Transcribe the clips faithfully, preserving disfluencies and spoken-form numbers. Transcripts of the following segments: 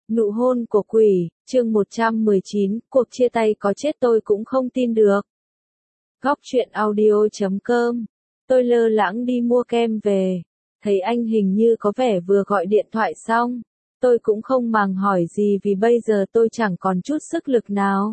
Nụ hôn của quỷ, chương một trăm mười chín, cuộc chia tay có chết tôi cũng không tin được. Góc truyện audio chấm com. Tôi lơ lãng đi mua kem về. Thấy anh hình như có vẻ vừa gọi điện thoại xong. Tôi cũng không màng hỏi gì vì bây giờ tôi chẳng còn chút sức lực nào.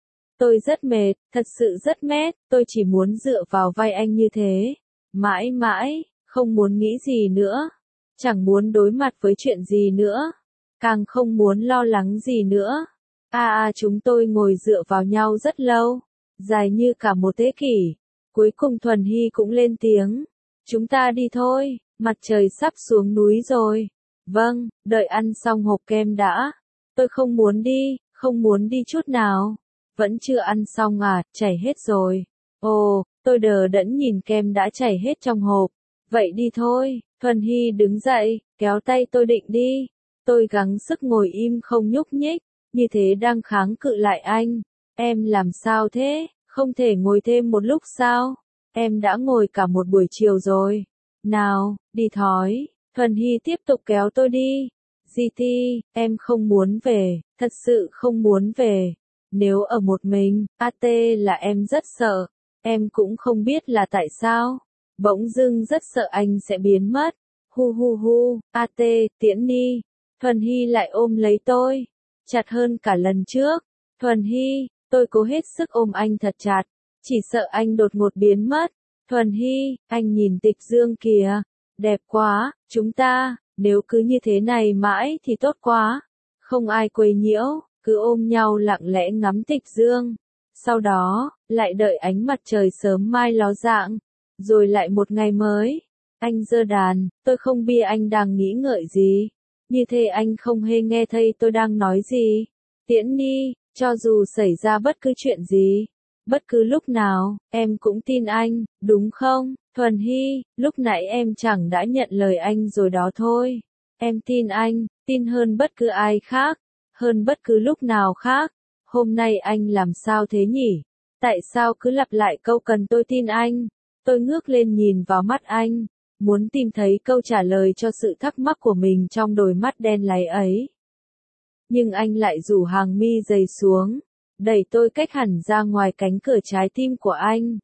Tôi rất mệt, thật sự rất mệt, tôi chỉ muốn dựa vào vai anh như thế. Mãi mãi, không muốn nghĩ gì nữa. Chẳng muốn đối mặt với chuyện gì nữa. Càng không muốn lo lắng gì nữa. A à, à chúng tôi ngồi dựa vào nhau rất lâu. Dài như cả một thế kỷ. Cuối cùng Thuần Hy cũng lên tiếng. Chúng ta đi thôi, mặt trời sắp xuống núi rồi. Vâng, đợi ăn xong hộp kem đã. Tôi không muốn đi, không muốn đi chút nào. Vẫn chưa ăn xong à, chảy hết rồi. Ồ, tôi đờ đẫn nhìn kem đã chảy hết trong hộp. Vậy đi thôi, Thuần Hy đứng dậy, kéo tay tôi định đi. Tôi gắng sức ngồi im không nhúc nhích, như thế đang kháng cự lại anh. Em làm sao thế, không thể ngồi thêm một lúc sao? Em đã ngồi cả một buổi chiều rồi. Nào, đi thói. Thuần Hy tiếp tục kéo tôi đi. giê tê, em không muốn về, thật sự không muốn về. Nếu ở một mình, a tê là em rất sợ. Em cũng không biết là tại sao. Bỗng dưng rất sợ anh sẽ biến mất. Hu hu hu, a tê, tiễn đi. Thuần Hy lại ôm lấy tôi. Chặt hơn cả lần trước. Thuần Hy, tôi cố hết sức ôm anh thật chặt. Chỉ sợ anh đột ngột biến mất. Thuần Hy, anh nhìn Tịch Dương kìa. Đẹp quá, chúng ta, nếu cứ như thế này mãi thì tốt quá. Không ai quấy nhiễu, cứ ôm nhau lặng lẽ ngắm Tịch Dương. Sau đó, lại đợi ánh mặt trời sớm mai ló dạng. Rồi lại một ngày mới. Anh giơ đàn, tôi không biết anh đang nghĩ ngợi gì. Như thế anh không hề nghe thấy tôi đang nói gì. Tiễn đi, cho dù xảy ra bất cứ chuyện gì. Bất cứ lúc nào, em cũng tin anh, đúng không? Thuần Hy, lúc nãy em chẳng đã nhận lời anh rồi đó thôi. Em tin anh, tin hơn bất cứ ai khác. Hơn bất cứ lúc nào khác. Hôm nay anh làm sao thế nhỉ? Tại sao cứ lặp lại câu cần tôi tin anh? Tôi ngước lên nhìn vào mắt anh. Muốn tìm thấy câu trả lời cho sự thắc mắc của mình trong đôi mắt đen láy ấy. Nhưng anh lại rủ hàng mi dày xuống, đẩy tôi cách hẳn ra ngoài cánh cửa trái tim của anh.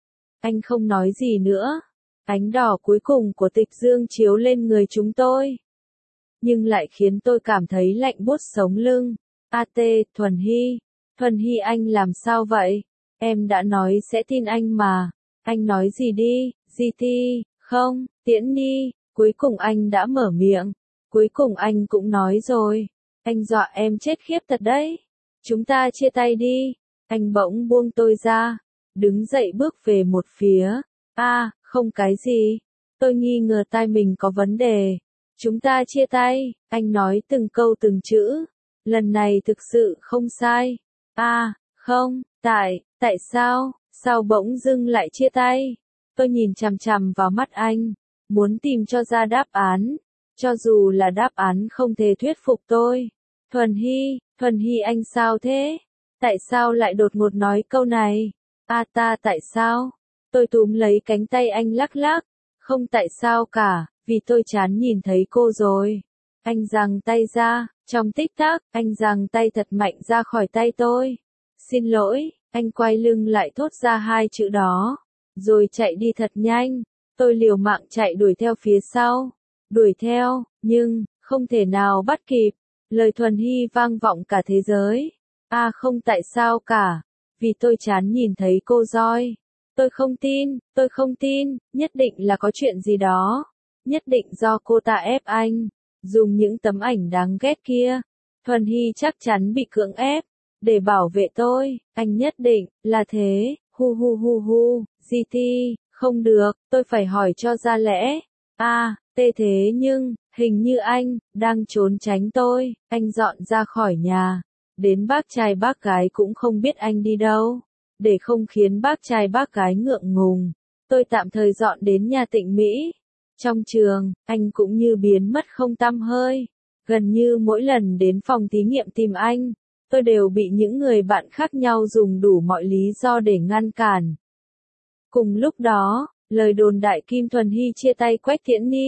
Anh không nói gì nữa. Ánh đỏ cuối cùng của Tịch Dương chiếu lên người chúng tôi. Nhưng lại khiến tôi cảm thấy lạnh buốt sống lưng. A tê, Thuần Hy. Thuần Hy anh làm sao vậy? Em đã nói sẽ tin anh mà. Anh nói gì đi, giê tê. Không, tiễn đi, cuối cùng anh đã mở miệng. Cuối cùng anh cũng nói rồi. Anh dọa em chết khiếp thật đấy. Chúng ta chia tay đi. Anh bỗng buông tôi ra. Đứng dậy bước về một phía. A, à, không cái gì. Tôi nghi ngờ tai mình có vấn đề. Chúng ta chia tay. Anh nói từng câu từng chữ. Lần này thực sự không sai. A, à, không, tại, tại sao, sao bỗng dưng lại chia tay? Tôi nhìn chằm chằm vào mắt anh, muốn tìm cho ra đáp án, cho dù là đáp án không thể thuyết phục tôi. Thuần Hy, Thuần Hy anh sao thế? Tại sao lại đột ngột nói câu này? A ta tại sao? Tôi túm lấy cánh tay anh lắc lắc. Không tại sao cả, vì tôi chán nhìn thấy cô rồi. Anh giằng tay ra, trong tích tắc, anh giằng tay thật mạnh ra khỏi tay tôi. Xin lỗi, anh quay lưng lại thốt ra hai chữ đó. Rồi chạy đi thật nhanh. Tôi liều mạng chạy đuổi theo phía sau. Đuổi theo, nhưng, không thể nào bắt kịp. Lời Thuần Hy vang vọng cả thế giới. A à, không tại sao cả. Vì tôi chán nhìn thấy cô roi. Tôi không tin, tôi không tin, nhất định là có chuyện gì đó. Nhất định do cô ta ép anh. Dùng những tấm ảnh đáng ghét kia. Thuần Hy chắc chắn bị cưỡng ép. Để bảo vệ tôi, anh nhất định, là thế. Hu hu hu hu, giê tê, không được, tôi phải hỏi cho ra lẽ. A, à, tê thế nhưng, hình như anh, đang trốn tránh tôi, anh dọn ra khỏi nhà. Đến bác trai bác gái cũng không biết anh đi đâu. Để không khiến bác trai bác gái ngượng ngùng, tôi tạm thời dọn đến nhà Tịnh Mỹ. Trong trường, anh cũng như biến mất không tăm hơi. Gần như mỗi lần đến phòng thí nghiệm tìm anh, tôi đều bị những người bạn khác nhau dùng đủ mọi lý do để ngăn cản. Cùng lúc đó, lời đồn đại Kim Thuần Hy chia tay Quách Tiễn Ni,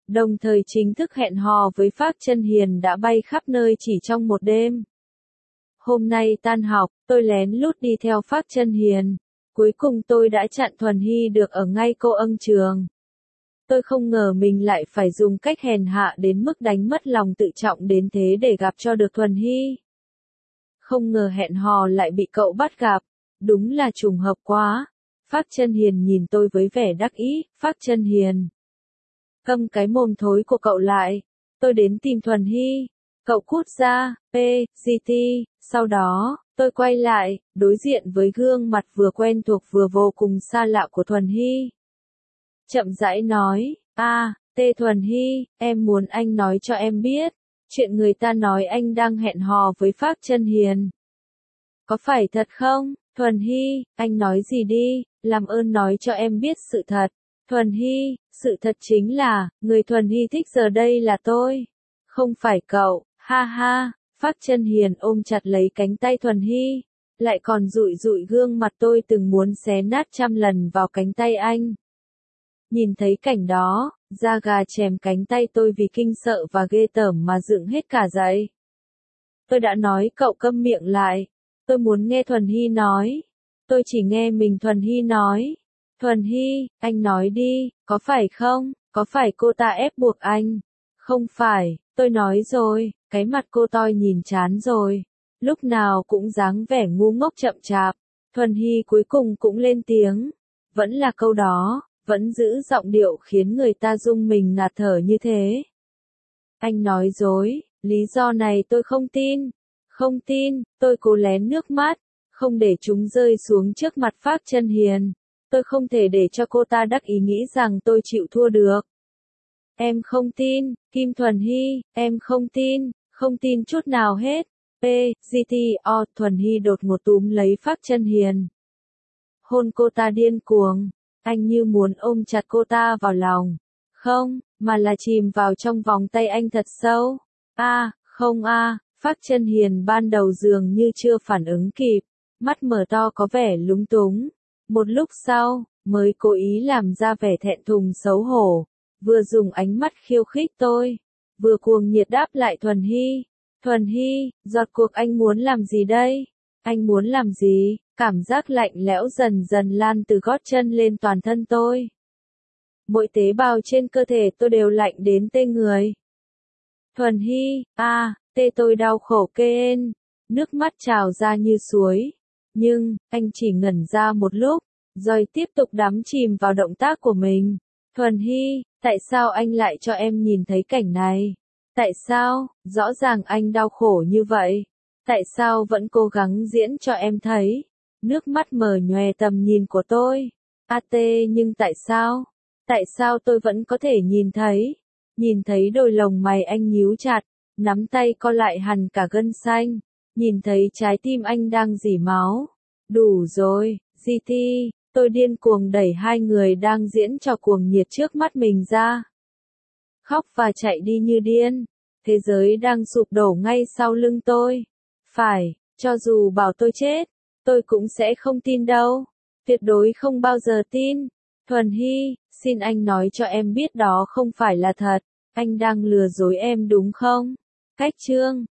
đồng thời chính thức hẹn hò với Phác Chân Hiền đã bay khắp nơi chỉ trong một đêm. Hôm nay tan học, tôi lén lút đi theo Phác Chân Hiền. Cuối cùng tôi đã chặn Thuần Hy được ở ngay cô ân trường. Tôi không ngờ mình lại phải dùng cách hèn hạ đến mức đánh mất lòng tự trọng đến thế để gặp cho được Thuần Hy. Không ngờ hẹn hò lại bị cậu bắt gặp, đúng là trùng hợp quá. Phác Chân Hiền nhìn tôi với vẻ đắc ý. Phác Chân Hiền, câm cái mồm thối của cậu lại, tôi đến tìm Thuần Hy. Cậu cút ra, P, G T, sau đó, tôi quay lại, đối diện với gương mặt vừa quen thuộc vừa vô cùng xa lạ của Thuần Hy. Chậm rãi nói, a, T Thuần Hy, em muốn anh nói cho em biết, chuyện người ta nói anh đang hẹn hò với Phác Chân Hiền. Có phải thật không, Thuần Hy, anh nói gì đi, làm ơn nói cho em biết sự thật. Thuần Hy, sự thật chính là, người Thuần Hy thích giờ đây là tôi, không phải cậu, ha ha. Phác Chân Hiền ôm chặt lấy cánh tay Thuần Hy, lại còn dụi dụi gương mặt tôi từng muốn xé nát trăm lần vào cánh tay anh. Nhìn thấy cảnh đó, da gà chèm cánh tay tôi vì kinh sợ và ghê tởm mà dựng hết cả dậy. Tôi đã nói cậu câm miệng lại, tôi muốn nghe Thuần Hy nói. Tôi chỉ nghe mình Thuần Hy nói. Thuần Hy, anh nói đi, có phải không, có phải cô ta ép buộc anh? Không phải, tôi nói rồi, cái mặt cô toi nhìn chán rồi. Lúc nào cũng dáng vẻ ngu ngốc chậm chạp. Thuần Hy cuối cùng cũng lên tiếng. Vẫn là câu đó, vẫn giữ giọng điệu khiến người ta rung mình ngạt thở như thế. Anh nói dối, lý do này tôi không tin. Không tin, tôi cố lén nước mắt, không để chúng rơi xuống trước mặt Phác Chân Hiền. Tôi không thể để cho cô ta đắc ý nghĩ rằng tôi chịu thua được. Em không tin, Kim Thuần Hy, em không tin, không tin chút nào hết. P, G T, O, Thuần Hy đột ngột túm lấy Phác Chân Hiền. Hôn cô ta điên cuồng, anh như muốn ôm chặt cô ta vào lòng. Không, mà là chìm vào trong vòng tay anh thật sâu. A, à, không a, à, Phác Chân Hiền ban đầu dường như chưa phản ứng kịp, mắt mở to có vẻ lúng túng. Một lúc sau, mới cố ý làm ra vẻ thẹn thùng xấu hổ, vừa dùng ánh mắt khiêu khích tôi, vừa cuồng nhiệt đáp lại Thuần Hy. Thuần Hy, rốt cuộc anh muốn làm gì đây? Anh muốn làm gì? Cảm giác lạnh lẽo dần dần lan từ gót chân lên toàn thân tôi. Mỗi tế bào trên cơ thể tôi đều lạnh đến tê người. Thuần Hy, a, à, tê tôi đau khổ kêu, nước mắt trào ra như suối. Nhưng, anh chỉ ngẩn ra một lúc, rồi tiếp tục đắm chìm vào động tác của mình. Thuần Hy, tại sao anh lại cho em nhìn thấy cảnh này? Tại sao, rõ ràng anh đau khổ như vậy? Tại sao vẫn cố gắng diễn cho em thấy? Nước mắt mờ nhòe tầm nhìn của tôi. A tê nhưng tại sao? Tại sao tôi vẫn có thể nhìn thấy? Nhìn thấy đôi lồng mày anh nhíu chặt, nắm tay co lại hằn cả gân xanh. Nhìn thấy trái tim anh đang rỉ máu. Đủ rồi, giê tê, tôi điên cuồng đẩy hai người đang diễn trò cuồng nhiệt trước mắt mình ra. Khóc và chạy đi như điên. Thế giới đang sụp đổ ngay sau lưng tôi. Phải, cho dù bảo tôi chết, tôi cũng sẽ không tin đâu. Tuyệt đối không bao giờ tin. Thuần Hy, xin anh nói cho em biết đó không phải là thật. Anh đang lừa dối em đúng không? Cách chương